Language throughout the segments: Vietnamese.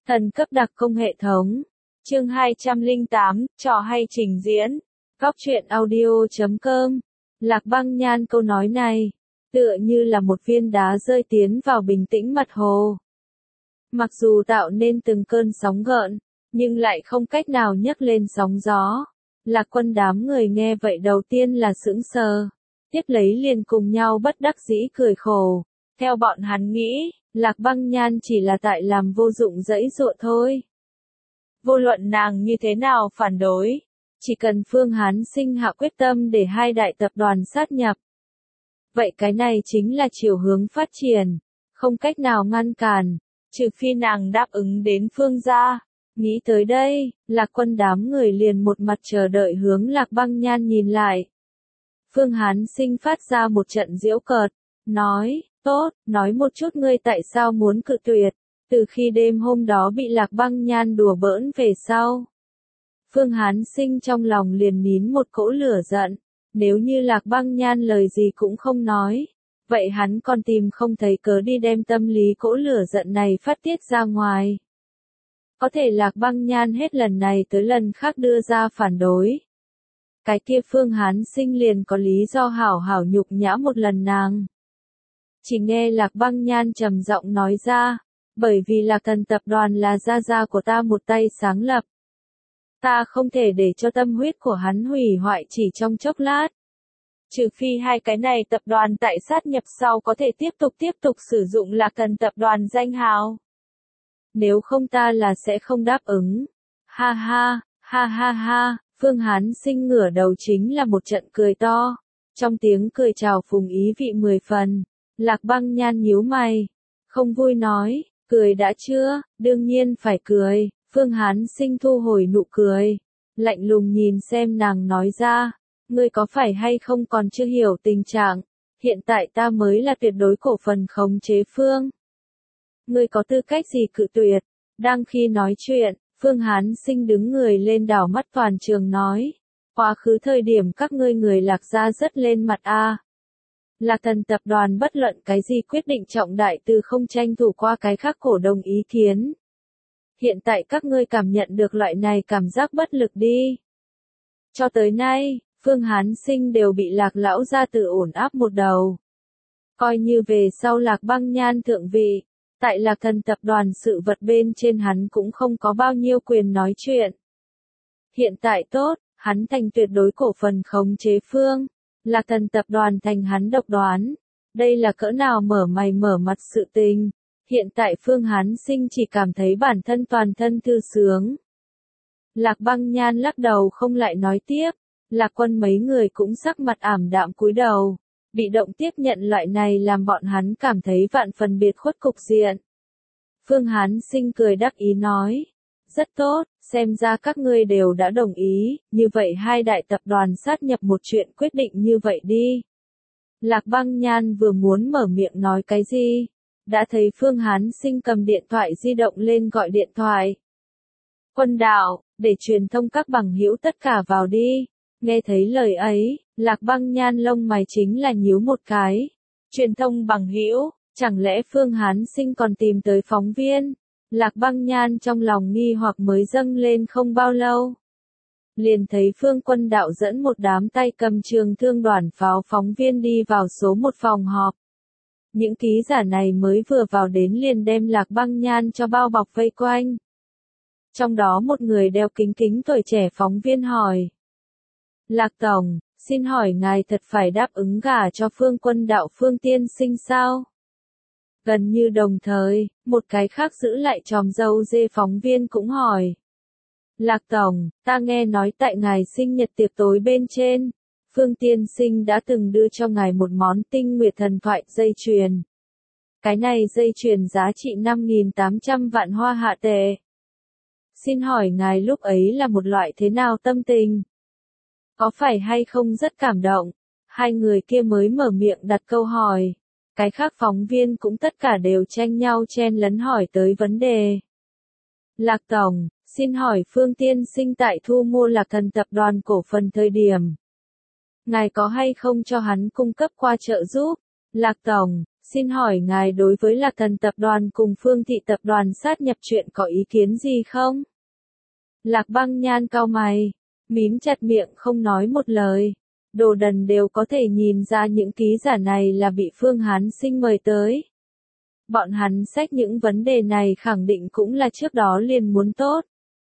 Thần cấp đặc công hệ thống. Chương 208, trò hay trình diễn. Góc truyện audio.com. Lạc Băng Nhan câu nói này, tựa như là một viên đá rơi tiến vào bình tĩnh mặt hồ. Mặc dù tạo nên từng cơn sóng gợn, nhưng lại không cách nào nhấc lên sóng gió. Lạc Quân đám người nghe vậy đầu tiên là sững sờ, tiếp lấy liền cùng nhau bất đắc dĩ cười khổ. Theo bọn hắn nghĩ, Lạc Băng Nhan chỉ là tại làm vô dụng giãy giụa thôi. Vô luận nàng như thế nào phản đối, chỉ cần Phương Hán Sinh hạ quyết tâm để hai đại tập đoàn sát nhập. Vậy cái này chính là chiều hướng phát triển, không cách nào ngăn cản, trừ phi nàng đáp ứng đến Phương gia. Nghĩ tới đây, Lạc Quân đám người liền một mặt chờ đợi hướng Lạc Băng Nhan nhìn lại. Phương Hán Sinh phát ra một trận giễu cợt, nói, tốt, nói một chút ngươi tại sao muốn cự tuyệt, từ khi đêm hôm đó bị Lạc Băng Nhan đùa bỡn về sau. Phương Hán Sinh trong lòng liền nín một cỗ lửa giận, nếu như Lạc Băng Nhan lời gì cũng không nói, vậy hắn còn tìm không thấy cớ đi đem tâm lý cỗ lửa giận này phát tiết ra ngoài. Có thể Lạc Băng Nhan hết lần này tới lần khác đưa ra phản đối. Cái kia Phương Hán Sinh liền có lý do hảo hảo nhục nhã một lần nàng. Chỉ nghe Lạc Băng Nhan trầm giọng nói ra, bởi vì Lạc Thần tập đoàn là gia gia của ta một tay sáng lập. Ta không thể để cho tâm huyết của hắn hủy hoại chỉ trong chốc lát. Trừ phi hai cái này tập đoàn tại sát nhập sau có thể tiếp tục sử dụng Lạc Thần tập đoàn danh hào. Nếu không ta là sẽ không đáp ứng. Ha ha, ha ha ha, Phương Hán Sinh ngửa đầu chính là một trận cười to. Trong tiếng cười chào phùng ý vị 10 phần, Lạc Băng Nhan nhíu mày. Không vui nói, cười đã chưa, đương nhiên phải cười. Phương Hán Sinh thu hồi nụ cười, lạnh lùng nhìn xem nàng nói ra, ngươi có phải hay không còn chưa hiểu tình trạng, hiện tại ta mới là tuyệt đối cổ phần khống chế Phương. Ngươi có tư cách gì cự tuyệt? Đang khi nói chuyện, Phương Hán Sinh đứng người lên đảo mắt toàn trường nói, quá khứ thời điểm các ngươi người Lạc gia rất lên mặt a. Lạc Thần tập đoàn bất luận cái gì quyết định trọng đại từ không tranh thủ qua cái khác cổ đông ý kiến. Hiện tại các ngươi cảm nhận được loại này cảm giác bất lực đi. Cho tới nay, Phương Hán Sinh đều bị Lạc lão gia tự ổn áp một đầu. Coi như về sau Lạc Băng Nhan thượng vị, tại Lạc Thần tập đoàn sự vật bên trên hắn cũng không có bao nhiêu quyền nói chuyện. Hiện tại tốt, hắn thành tuyệt đối cổ phần khống chế Phương, Lạc Thần tập đoàn thành hắn độc đoán. Đây là cỡ nào mở mày mở mặt sự tình. Hiện tại Phương Hán Sinh chỉ cảm thấy bản thân toàn thân thư sướng. Lạc Băng Nhan lắc đầu không lại nói tiếp, Lạc Quân mấy người cũng sắc mặt ảm đạm cúi đầu, bị động tiếp nhận loại này làm bọn hắn cảm thấy vạn phần biệt khuất cục diện. Phương Hán Sinh cười đắc ý nói, rất tốt, xem ra các ngươi đều đã đồng ý, như vậy hai đại tập đoàn sát nhập một chuyện quyết định như vậy đi. Lạc Băng Nhan vừa muốn mở miệng nói cái gì, đã thấy Phương Hán Sinh cầm điện thoại di động lên gọi điện thoại. Quân đạo, để truyền thông các bằng hữu tất cả vào đi. Nghe thấy lời ấy, Lạc Băng Nhan lông mày chính là nhíu một cái. Truyền thông bằng hữu, chẳng lẽ Phương Hán Sinh còn tìm tới phóng viên? Lạc Băng Nhan trong lòng nghi hoặc mới dâng lên không bao lâu. Liền thấy Phương Quân đạo dẫn một đám tay cầm trường thương đoàn pháo phóng viên đi vào số một phòng họp. Những ký giả này mới vừa vào đến liền đem Lạc Băng Nhan cho bao bọc vây quanh. Trong đó một người đeo kính kính tuổi trẻ phóng viên hỏi. Lạc Tổng, xin hỏi ngài thật phải đáp ứng gả cho Phương Quân đạo Phương tiên sinh sao? Gần như đồng thời, một cái khác giữ lại chòm râu dê phóng viên cũng hỏi. Lạc Tổng, ta nghe nói tại ngài sinh nhật tiệc tối bên trên, Phương tiên sinh đã từng đưa cho ngài một món tinh nguyệt thần thoại dây chuyền. Cái này dây chuyền giá trị 5.800 vạn hoa hạ tệ. Xin hỏi ngài lúc ấy là một loại thế nào tâm tình? Có phải hay không rất cảm động? Hai người kia mới mở miệng đặt câu hỏi. Cái khác phóng viên cũng tất cả đều tranh nhau chen lấn hỏi tới vấn đề. Lạc Tổng, xin hỏi Phương tiên sinh tại thu mua Lạc Thần tập đoàn cổ phần thời điểm. Ngài có hay không cho hắn cung cấp qua trợ giúp? Lạc Tổng, Xin hỏi ngài đối với Lạc Thần tập đoàn cùng Phương Thị tập đoàn sát nhập chuyện có ý kiến gì không? Lạc Băng Nhan cau mày, mím chặt miệng không nói một lời. Đồ đần đều có thể nhìn ra những ký giả này là bị Phương Hán Sinh mời tới. Bọn hắn xách những vấn đề này khẳng định cũng là trước đó liền muốn tốt.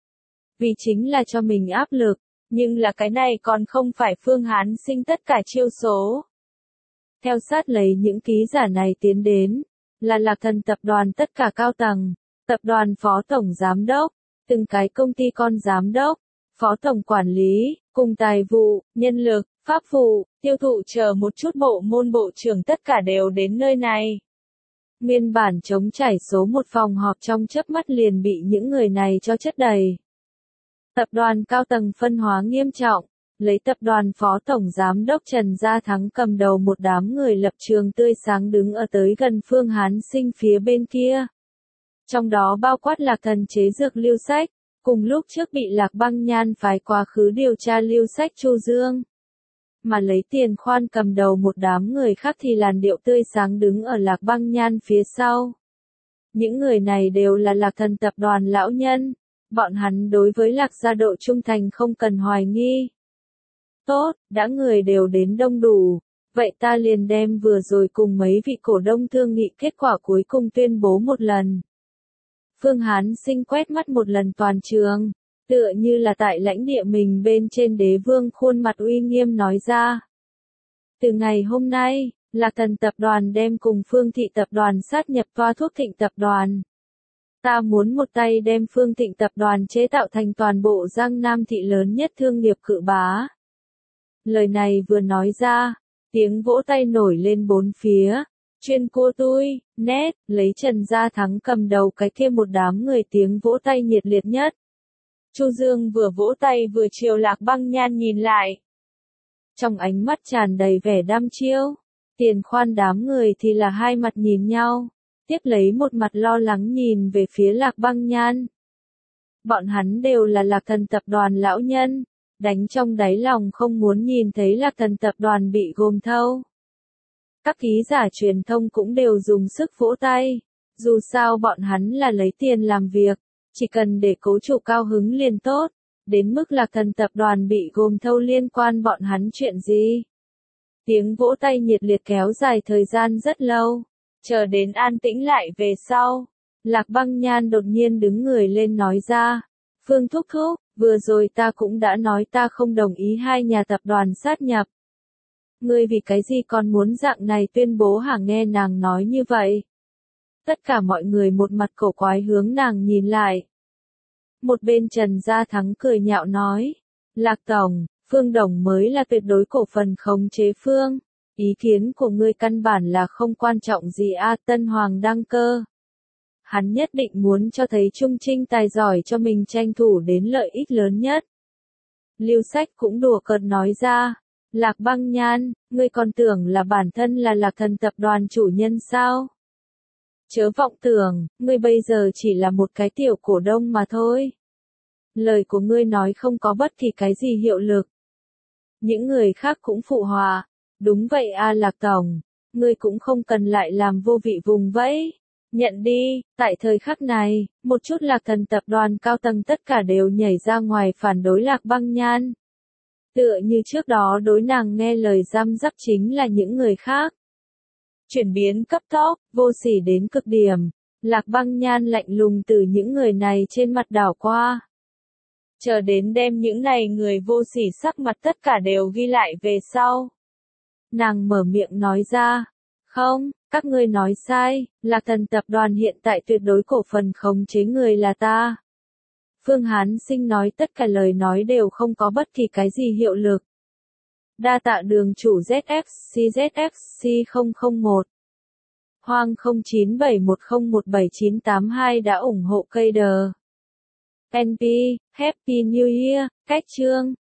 Vì chính là cho mình áp lực, nhưng là cái này còn không phải Phương Hán Sinh tất cả chiêu số. Theo sát lấy những ký giả này tiến đến, là Lạc Thần tập đoàn tất cả cao tầng, tập đoàn phó tổng giám đốc, từng cái công ty con giám đốc, phó tổng quản lý, cùng tài vụ, nhân lực, pháp vụ, tiêu thụ chờ một chút bộ môn bộ trưởng tất cả đều đến nơi này. Nguyên bản trống trải số một phòng họp trong chớp mắt liền bị những người này cho chất đầy. Tập đoàn cao tầng phân hóa nghiêm trọng, lấy tập đoàn phó tổng giám đốc Trần Gia Thắng cầm đầu một đám người lập trường tươi sáng đứng ở tới gần Phương Hán Sinh phía bên kia. Trong đó bao quát Lạc Thần chế dược Lưu Sách, cùng lúc trước bị Lạc Băng Nhan phái quá khứ điều tra Lưu Sách Chu Dương. Mà lấy Tiền Khoan cầm đầu một đám người khác thì làn điệu tươi sáng đứng ở Lạc Băng Nhan phía sau. Những người này đều là Lạc Thần tập đoàn lão nhân, bọn hắn đối với Lạc gia độ trung thành không cần hoài nghi. Tốt, đã người đều đến đông đủ, vậy ta liền đem vừa rồi cùng mấy vị cổ đông thương nghị kết quả cuối cùng tuyên bố một lần. Phương Hán Sinh quét mắt một lần toàn trường, tựa như là tại lãnh địa mình bên trên đế vương khuôn mặt uy nghiêm nói ra. Từ ngày hôm nay, Lạc Thần tập đoàn đem cùng Phương Thị tập đoàn sát nhập Toa Thuốc Thịnh tập đoàn. Ta muốn một tay đem Phương Thịnh tập đoàn chế tạo thành toàn bộ Giang Nam thị lớn nhất thương nghiệp cự bá. Lời này vừa nói ra, tiếng vỗ tay nổi lên bốn phía. Chuyên cô tôi, nét, lấy Trần Gia Thắng cầm đầu cái kia một đám người tiếng vỗ tay nhiệt liệt nhất. Chu Dương vừa vỗ tay vừa chiều Lạc Băng Nhan nhìn lại. Trong ánh mắt tràn đầy vẻ đăm chiêu, Tiền Khoan đám người thì là hai mặt nhìn nhau, tiếp lấy một mặt lo lắng nhìn về phía Lạc Băng Nhan. Bọn hắn đều là Lạc Thần tập đoàn lão nhân, đánh trong đáy lòng không muốn nhìn thấy Lạc Thần tập đoàn bị gồm thâu. Các ký giả truyền thông cũng đều dùng sức vỗ tay, dù sao bọn hắn là lấy tiền làm việc, chỉ cần để cố chủ cao hứng liền tốt, đến mức Lạc Thần tập đoàn bị gồm thâu liên quan bọn hắn chuyện gì. Tiếng vỗ tay nhiệt liệt kéo dài thời gian rất lâu, chờ đến an tĩnh lại về sau. Lạc Băng Nhan đột nhiên đứng người lên nói ra, Phương thúc thúc, vừa rồi ta cũng đã nói ta không đồng ý hai nhà tập đoàn sát nhập. Ngươi vì cái gì còn muốn dạng này tuyên bố hả? Nghe nàng nói như vậy. Tất cả mọi người một mặt cổ quái hướng nàng nhìn lại. Một bên Trần Gia Thắng cười nhạo nói, Lạc Tổng, Phương Đồng mới là tuyệt đối cổ phần khống chế Phương. Ý kiến của ngươi căn bản là không quan trọng gì a. Tân Hoàng đăng cơ. Hắn nhất định muốn cho thấy Trung Trinh tài giỏi cho mình tranh thủ đến lợi ích lớn nhất. Lưu Sách cũng đùa cợt nói ra, Lạc Băng Nhan, ngươi còn tưởng là bản thân là Lạc Thần tập đoàn chủ nhân sao? Chớ vọng tưởng, ngươi bây giờ chỉ là một cái tiểu cổ đông mà thôi. Lời của ngươi nói không có bất kỳ cái gì hiệu lực. Những người khác cũng phụ họa, đúng vậy a Lạc Tổng, ngươi cũng không cần lại làm vô vị vùng vẫy. Nhận đi, tại thời khắc này, một chút Lạc Thần tập đoàn cao tầng tất cả đều nhảy ra ngoài phản đối Lạc Băng Nhan. Tựa như trước đó đối nàng nghe lời giam giáp chính là những người khác. Chuyển biến cấp tốc, vô sỉ đến cực điểm, Lạc Băng Nhan lạnh lùng từ những người này trên mặt đảo qua. Chờ đến đem những này người vô sỉ sắc mặt tất cả đều ghi lại về sau. Nàng mở miệng nói ra, không, các ngươi nói sai, Lạc Thần tập đoàn hiện tại tuyệt đối cổ phần khống chế người là ta. Phương Hán Sinh nói tất cả lời nói đều không có bất kỳ cái gì hiệu lực. Đa tạ đường chủ ZFC001. Hoang 0971017982 đã ủng hộ cây đờ. NP, Happy New Year, cách chương.